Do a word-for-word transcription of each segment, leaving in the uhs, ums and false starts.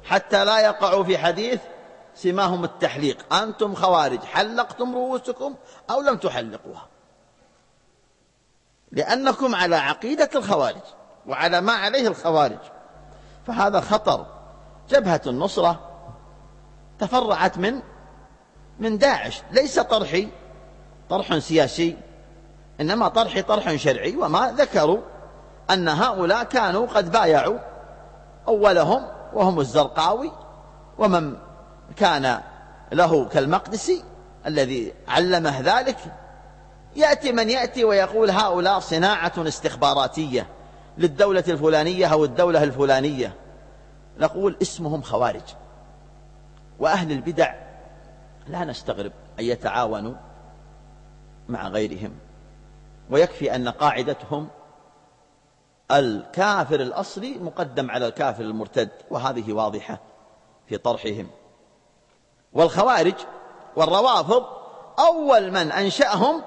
حتى لا يقعوا في حديث سماهم التحليق، أنتم خوارج حلقتم رؤوسكم أو لم تحلقوها، لأنكم على عقيدة الخوارج وعلى ما عليه الخوارج. فهذا خطر. جبهة النصرة تفرعت من من داعش، ليس طرحي طرح سياسي، إنما طرحي طرح شرعي. وما ذكروا أن هؤلاء كانوا قد بايعوا أولهم وهم الزرقاوي ومن كان له كالمقدسي الذي علمه ذلك. يأتي من يأتي ويقول هؤلاء صناعة استخباراتية للدولة الفلانية أو الدولة الفلانية، نقول اسمهم خوارج. وأهل البدع لا نستغرب أن يتعاونوا مع غيرهم، ويكفي أن قاعدتهم الكافر الأصلي مقدم على الكافر المرتد، وهذه واضحة في طرحهم. والخوارج والروافض أول من أنشأهم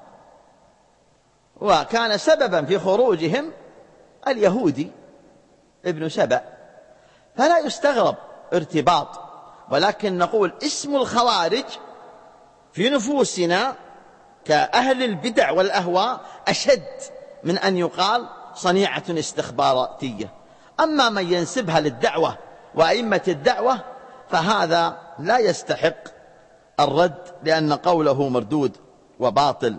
وكان سببا في خروجهم اليهودي ابن سبأ، فلا يستغرب ارتباط. ولكن نقول اسم الخوارج في نفوسنا كأهل البدع والأهواء أشد من أن يقال صنيعة استخباراتية. أما من ينسبها للدعوة وأئمة الدعوة فهذا لا يستحق الرد، لأن قوله مردود وباطل.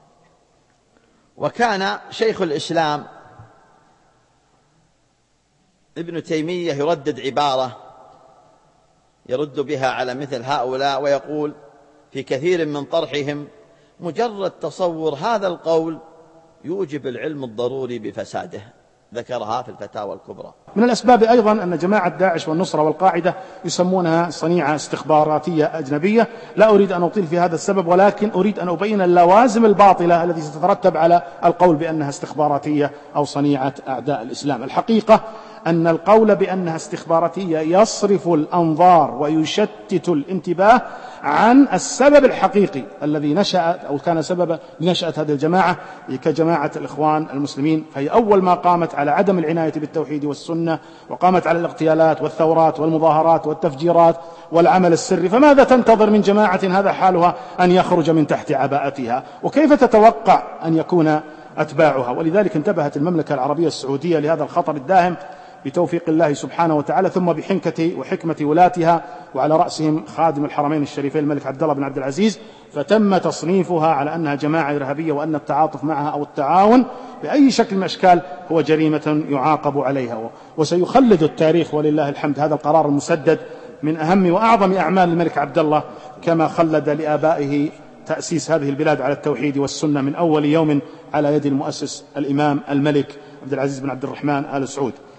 وكان شيخ الإسلام ابن تيمية يردد عبارة يرد بها على مثل هؤلاء، ويقول في كثير من طرحهم: مجرد تصور هذا القول يوجب العلم الضروري بفساده. ذكرها في الفتاوى الكبرى. من الأسباب أيضا أن جماعة داعش والنصرة والقاعدة يسمونها صنيعة استخباراتية أجنبية. لا أريد أن أطيل في هذا السبب، ولكن أريد أن أبين اللوازم الباطلة التي ستترتب على القول بأنها استخباراتية أو صنيعة أعداء الإسلام. الحقيقة أن القول بأنها استخباراتية يصرف الأنظار ويشتت الانتباه عن السبب الحقيقي الذي نشأت أو كان سبب لنشأة هذه الجماعة كجماعة الإخوان المسلمين. فهي أول ما قامت على عدم العناية بالتوحيد والسنة، وقامت على الاغتيالات والثورات والمظاهرات والتفجيرات والعمل السري. فماذا تنتظر من جماعة هذا حالها أن يخرج من تحت عباءتها؟ وكيف تتوقع أن يكون أتباعها؟ ولذلك انتبهت المملكة العربية السعودية لهذا الخطر الداهم بتوفيق الله سبحانه وتعالى، ثم بحنكة وحكمة ولاتها، وعلى رأسهم خادم الحرمين الشريفين الملك عبد الله بن عبد العزيز، فتم تصنيفها على أنها جماعة إرهابية، وأن التعاطف معها أو التعاون بأي شكل من الأشكال هو جريمة يعاقب عليها. وسيخلد التاريخ ولله الحمد هذا القرار المسدد من أهم وأعظم أعمال الملك عبد الله، كما خلد لآبائه تأسيس هذه البلاد على التوحيد والسنة من أول يوم على يد المؤسس الإمام الملك عبد العزيز بن عبد الرحمن آل سعود.